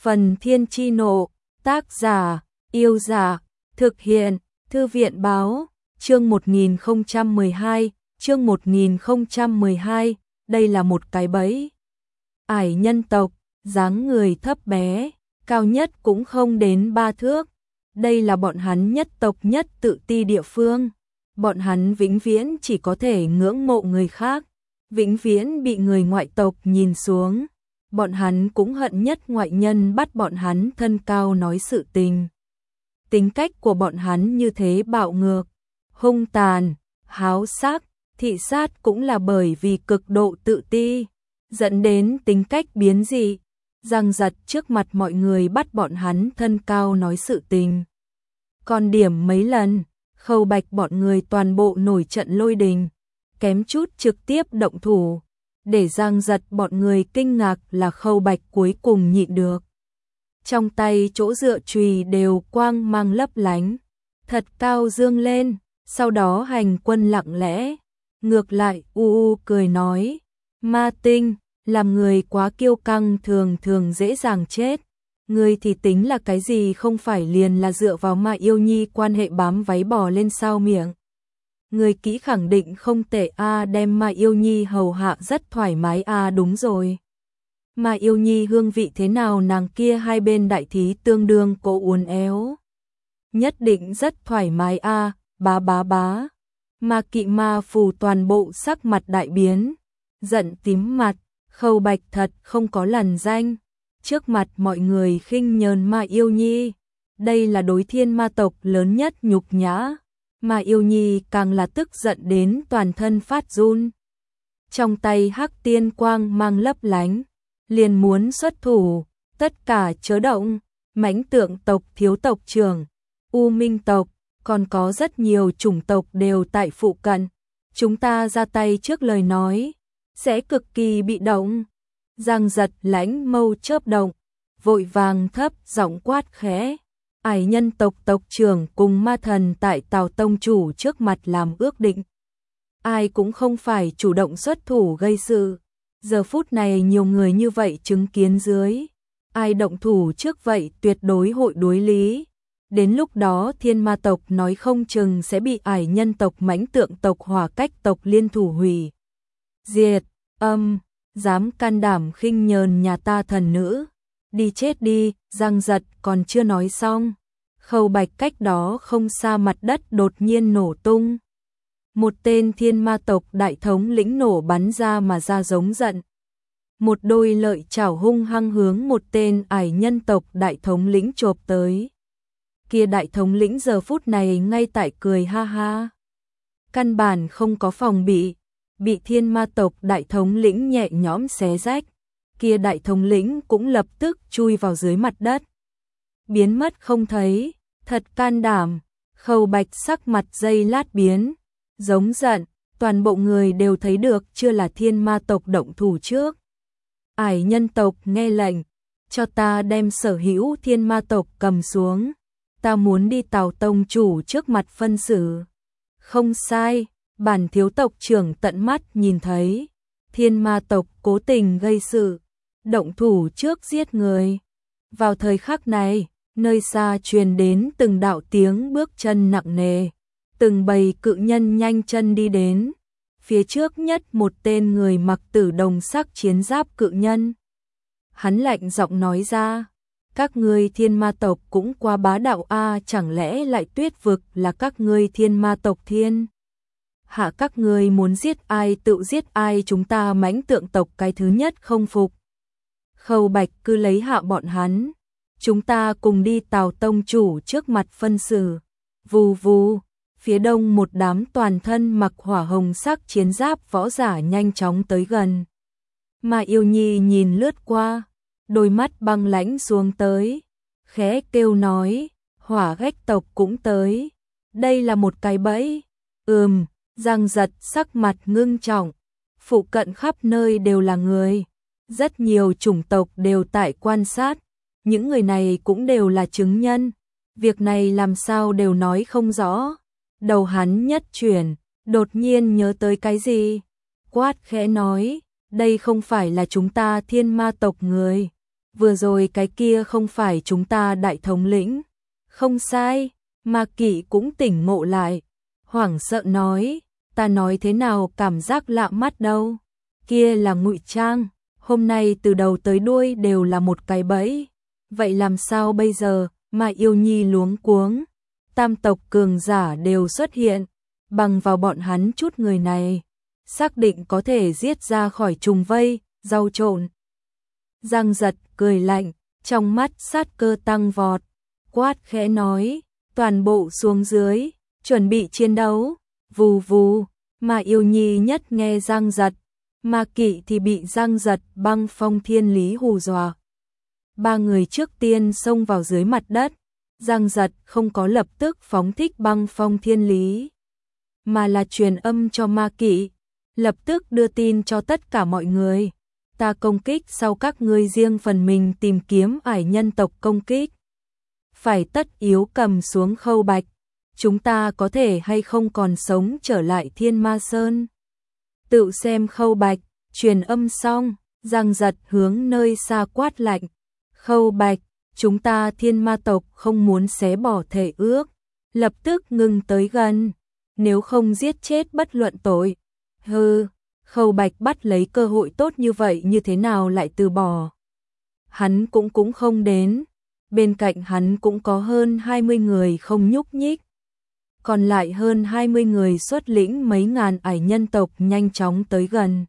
Phần Thiên Chi Nộ, tác giả, Yêu Giả, thực hiện, Thư viện Báo, chương 1012, chương 1012, đây là một cái bẫy. Ải nhân tộc, dáng người thấp bé, cao nhất cũng không đến 3 thước. Đây là bọn hắn nhất tộc nhất tự ti địa phương. Bọn hắn vĩnh viễn chỉ có thể ngưỡng mộ người khác, vĩnh viễn bị người ngoại tộc nhìn xuống. Bọn hắn cũng hận nhất ngoại nhân bắt bọn hắn thân cao nói sự tình. Tính cách của bọn hắn như thế bạo ngược, hung tàn, háo sắc, thị sát cũng là bởi vì cực độ tự ti, dẫn đến tính cách biến dị, giằng giật trước mặt mọi người bắt bọn hắn thân cao nói sự tình. Còn điểm mấy lần, Khâu Bạch bọn người toàn bộ nổi trận lôi đình, kém chút trực tiếp động thủ. Để giằng giật bọn người kinh ngạc là Khâu Bạch cuối cùng nhịn được. Trong tay chỗ dựa chùy đều quang mang lấp lánh, thật cao dương lên, sau đó hành quân lặng lẽ. Ngược lại cười nói, Ma Tinh, làm người quá kiêu căng thường thường dễ dàng chết. Ngươi thì tính là cái gì, không phải liền là dựa vào Ma Yêu Nhi quan hệ bám váy bò lên sao miệng. Người kỹ khẳng định không tệ đem Ma Yêu Nhi hầu hạ rất thoải mái đúng rồi. Ma Yêu Nhi hương vị thế nào, nàng kia hai bên đại thí tương đương cố uốn éo. Nhất định rất thoải mái bá bá bá. Ma Kỵ Ma Phù toàn bộ sắc mặt đại biến, giận tím mặt, Khâu Bạch thật không có lằn danh. Trước mặt mọi người khinh nhờn Ma Yêu Nhi, đây là đối thiên ma tộc lớn nhất nhục nhã. Ma Yêu Nhi càng là tức giận đến toàn thân phát run. Trong tay hắc tiên quang mang lấp lánh, liền muốn xuất thủ, tất cả chớ động. Mãnh Tượng tộc thiếu tộc trưởng, U Minh tộc, còn có rất nhiều chủng tộc đều tại phụ cận. Chúng ta ra tay trước lời nói, sẽ cực kỳ bị động. Giằng giật lãnh mâu chớp động, vội vàng thấp giọng quát khẽ. Ải nhân tộc tộc trưởng cùng ma thần tại Tào tông chủ trước mặt làm ước định. Ai cũng không phải chủ động xuất thủ gây sự. Giờ phút này nhiều người như vậy chứng kiến dưới, ai động thủ trước vậy tuyệt đối hội đối lý. Đến lúc đó thiên ma tộc nói không chừng sẽ bị ải nhân tộc Mãnh Tượng tộc Hỏa Cách tộc liên thủ hủy diệt. Dám can đảm khinh nhờn nhà ta thần nữ, đi chết đi. Giằng giật còn chưa nói xong, Khâu Bạch cách đó không xa mặt đất đột nhiên nổ tung. Một tên thiên ma tộc đại thống lĩnh nổ bắn ra mà ra giống giận. Một đôi lợi chảo hung hăng hướng một tên ải nhân tộc đại thống lĩnh chộp tới. Kia đại thống lĩnh giờ phút này ngay tại cười ha ha. Căn bản không có phòng bị thiên ma tộc đại thống lĩnh nhẹ nhõm xé rách. Kia đại thống lĩnh cũng lập tức chui vào dưới mặt đất, biến mất không thấy. Thật can đảm. Khâu Bạch sắc mặt giây lát biến, giống giận. Toàn bộ người đều thấy được chưa là thiên ma tộc động thủ trước. Ải nhân tộc nghe lệnh, cho ta đem sở hữu thiên ma tộc cầm xuống. Ta muốn đi Tào tông chủ trước mặt phân xử. Không sai, bản thiếu tộc trưởng tận mắt nhìn thấy thiên ma tộc cố tình gây sự, động thủ trước giết người. Vào thời khắc này, nơi xa truyền đến từng đạo tiếng bước chân nặng nề, từng bầy cự nhân nhanh chân đi đến. Phía trước nhất một tên người mặc tử đồng sắc chiến giáp cự nhân. Hắn lạnh giọng nói ra, các ngươi thiên ma tộc cũng quá bá đạo chẳng lẽ lại Tuyết vực là các ngươi thiên ma tộc thiên hạ, các ngươi muốn giết ai tự giết ai, chúng ta Mãnh Tượng tộc cái thứ nhất không phục. Khâu Bạch cứ lấy hạ bọn hắn, chúng ta cùng đi Tào tông chủ trước mặt phân xử. Vù vù, phía đông một đám toàn thân mặc hỏa hồng sắc chiến giáp võ giả nhanh chóng tới gần. Ma Yêu Nhi nhìn lướt qua, đôi mắt băng lãnh xuống tới, khẽ kêu nói, Hỏa Cách tộc cũng tới. Đây là một cái bẫy. Giằng giật sắc mặt ngưng trọng. Phụ cận khắp nơi đều là người, rất nhiều chủng tộc đều tại quan sát. Những người này cũng đều là chứng nhân. Việc này làm sao đều nói không rõ. Đầu hắn nhất chuyển, đột nhiên nhớ tới cái gì, quát khẽ nói, đây không phải là chúng ta thiên ma tộc người. vừa rồi cái kia không phải chúng ta đại thống lĩnh. Không sai, Ma Kỵ cũng tỉnh ngộ lại, hoảng sợ nói, ta nói thế nào cảm giác lạ mắt đâu, kia là ngụy trang, hôm nay từ đầu tới đuôi đều là một cái bẫy, vậy làm sao bây giờ? Mà Yêu Nhi luống cuống, tam tộc cường giả đều xuất hiện, bằng vào bọn hắn chút người này, xác định có thể giết ra khỏi trùng vây, rau trộn. Giang Giật cười lạnh, trong mắt sát cơ tăng vọt, quát khẽ nói, toàn bộ xuống dưới, chuẩn bị chiến đấu, vù vù, mà Yêu Nhi nhất nghe Giang Giật, Ma Kỵ thì bị Giang Giật băng phong thiên lý hù dọa. Ba người trước tiên xông vào dưới mặt đất, Giang Giật không có lập tức phóng thích băng phong thiên lý, mà là truyền âm cho Ma Kỵ, lập tức đưa tin cho tất cả mọi người. Ta công kích sau các ngươi riêng phần mình tìm kiếm ải nhân tộc công kích. Phải tất yếu cầm xuống Khâu Bạch, chúng ta có thể hay không còn sống trở lại Thiên Ma Sơn. Tự xem Khâu Bạch, truyền âm xong, Giang Giật hướng nơi xa quát lạnh. Khâu Bạch, chúng ta Thiên Ma tộc không muốn xé bỏ thể ước, lập tức ngừng tới gần, nếu không giết chết bất luận tội. Hừ, Khâu Bạch bắt lấy cơ hội tốt như vậy như thế nào lại từ bỏ. Hắn cũng không đến, bên cạnh hắn cũng có hơn 20 người không nhúc nhích. Còn lại hơn 20 người xuất lĩnh mấy ngàn ải nhân tộc nhanh chóng tới gần.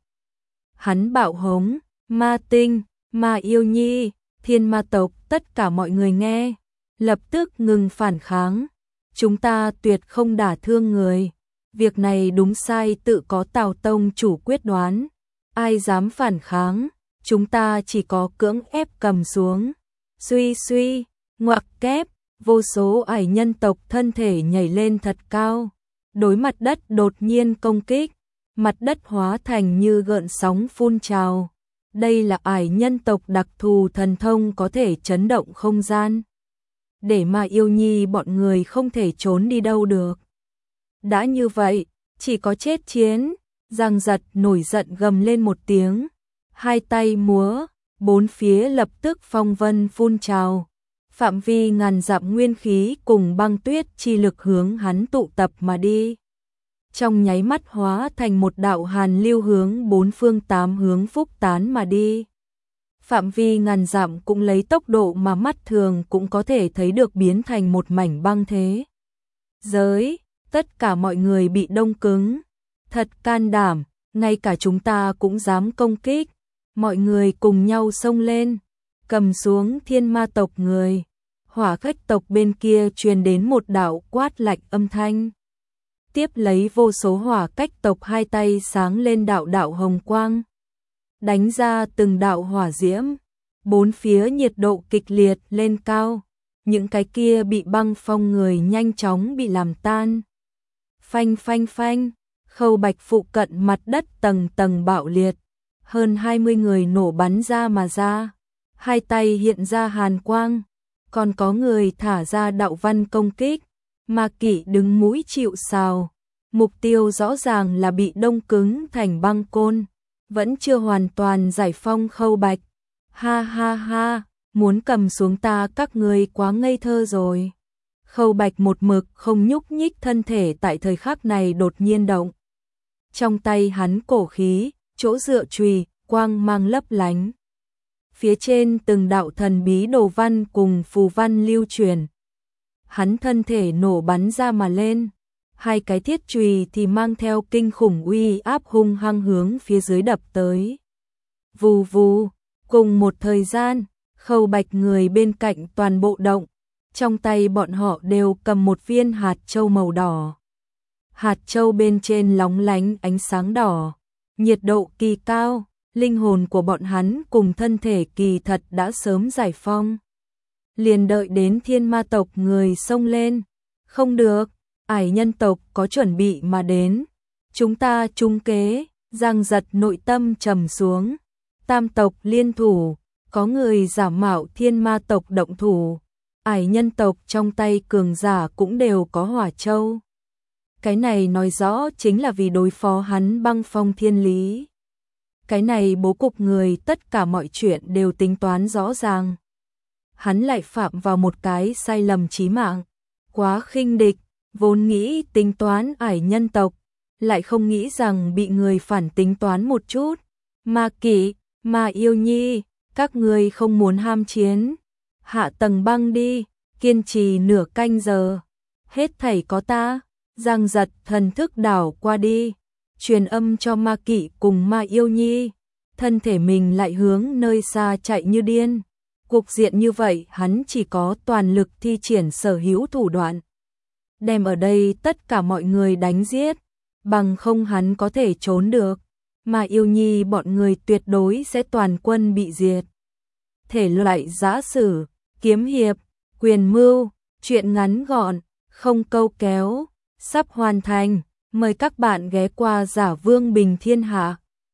Hắn bạo hống, Ma Tinh, Ma Yêu Nhi, Thiên Ma tộc, tất cả mọi người nghe, lập tức ngừng phản kháng. Chúng ta tuyệt không đả thương người. Việc này đúng sai tự có Tào Tông chủ quyết đoán. Ai dám phản kháng, chúng ta chỉ có cưỡng ép cầm xuống. Suy suy, ngoặc kép, vô số ải nhân tộc thân thể nhảy lên thật cao. Đối mặt đất đột nhiên công kích, mặt đất hóa thành như gợn sóng phun trào. Đây là ải nhân tộc đặc thù thần thông có thể chấn động không gian. Để mà Yêu Nhi bọn người không thể trốn đi đâu được. Đã như vậy, chỉ có chết chiến. Giang Giật nổi giận gầm lên một tiếng, hai tay múa, bốn phía lập tức phong vân phun trào. Phạm vi ngàn dặm nguyên khí cùng băng tuyết chi lực hướng hắn tụ tập mà đi. Trong nháy mắt hóa thành một đạo hàn lưu hướng bốn phương tám hướng phúc tán mà đi. Phạm vi ngàn dặm cũng lấy tốc độ mà mắt thường cũng có thể thấy được biến thành một mảnh băng thế giới. Tất cả mọi người bị đông cứng. Thật can đảm, ngay cả chúng ta cũng dám công kích. Mọi người cùng nhau xông lên, cầm xuống Thiên Ma tộc người. Hỏa Khách tộc bên kia truyền đến một đạo quát lạnh âm thanh. Tiếp lấy vô số Hỏa Cách tộc hai tay sáng lên đạo đạo hồng quang, đánh ra từng đạo hỏa diễm. Bốn phía nhiệt độ kịch liệt lên cao, những cái kia bị băng phong người nhanh chóng bị làm tan. Phanh phanh phanh, Khâu Bạch phụ cận mặt đất tầng tầng bạo liệt, hơn 20 người nổ bắn ra mà ra, hai tay hiện ra hàn quang, còn có người thả ra đạo văn công kích. Ma Kỵ đứng mũi chịu sào, mục tiêu rõ ràng là bị đông cứng thành băng côn, vẫn chưa hoàn toàn giải phong Khâu Bạch. Ha ha ha, muốn cầm xuống ta các ngươi quá ngây thơ rồi. Khâu Bạch một mực không nhúc nhích, thân thể tại thời khắc này đột nhiên động. Trong tay hắn cổ khí, chỗ dựa chùy, quang mang lấp lánh. Phía trên từng đạo thần bí đồ văn cùng phù văn lưu truyền. Hắn thân thể nổ bắn ra mà lên. Hai cái thiết chùy thì mang theo kinh khủng uy áp hung hăng hướng phía dưới đập tới. Vù vù, cùng một thời gian, Khâu Bạch người bên cạnh toàn bộ động. Trong tay bọn họ đều cầm một viên hạt châu màu đỏ. Hạt châu bên trên lóng lánh ánh sáng đỏ, nhiệt độ kỳ cao, linh hồn của bọn hắn cùng thân thể kỳ thật đã sớm giải phong. Liền đợi đến Thiên Ma tộc người xông lên. Không được, ải nhân tộc có chuẩn bị mà đến. Chúng ta trúng kế. Giang Giật nội tâm trầm xuống. Tam tộc liên thủ, có người giả mạo Thiên Ma tộc động thủ. Ải nhân tộc trong tay cường giả cũng đều có hỏa châu. Cái này nói rõ chính là vì đối phó hắn băng phong thiên lý. cái này bố cục người tất cả mọi chuyện đều tính toán rõ ràng. Hắn lại phạm vào một cái sai lầm chí mạng, quá khinh địch, vốn nghĩ tính toán ải nhân tộc, lại không nghĩ rằng bị người phản tính toán một chút. Ma Kỷ, Ma Yêu Nhi, các ngươi không muốn ham chiến, hạ tầng băng đi, kiên trì nửa canh giờ, hết thảy có ta. Giang Giật thần thức đảo qua đi, truyền âm cho Ma Kỷ cùng Ma Yêu Nhi, thân thể mình lại hướng nơi xa chạy như điên. Cục diện như vậy hắn chỉ có toàn lực thi triển sở hữu thủ đoạn, đem ở đây tất cả mọi người đánh giết, bằng không hắn có thể trốn được, mà Yêu Nhi bọn người tuyệt đối sẽ toàn quân bị diệt. Thể loại giã sử, kiếm hiệp, quyền mưu, truyện ngắn gọn, không câu kéo, sắp hoàn thành, mời các bạn ghé qua Giả Vương Bình Thiên Hạ.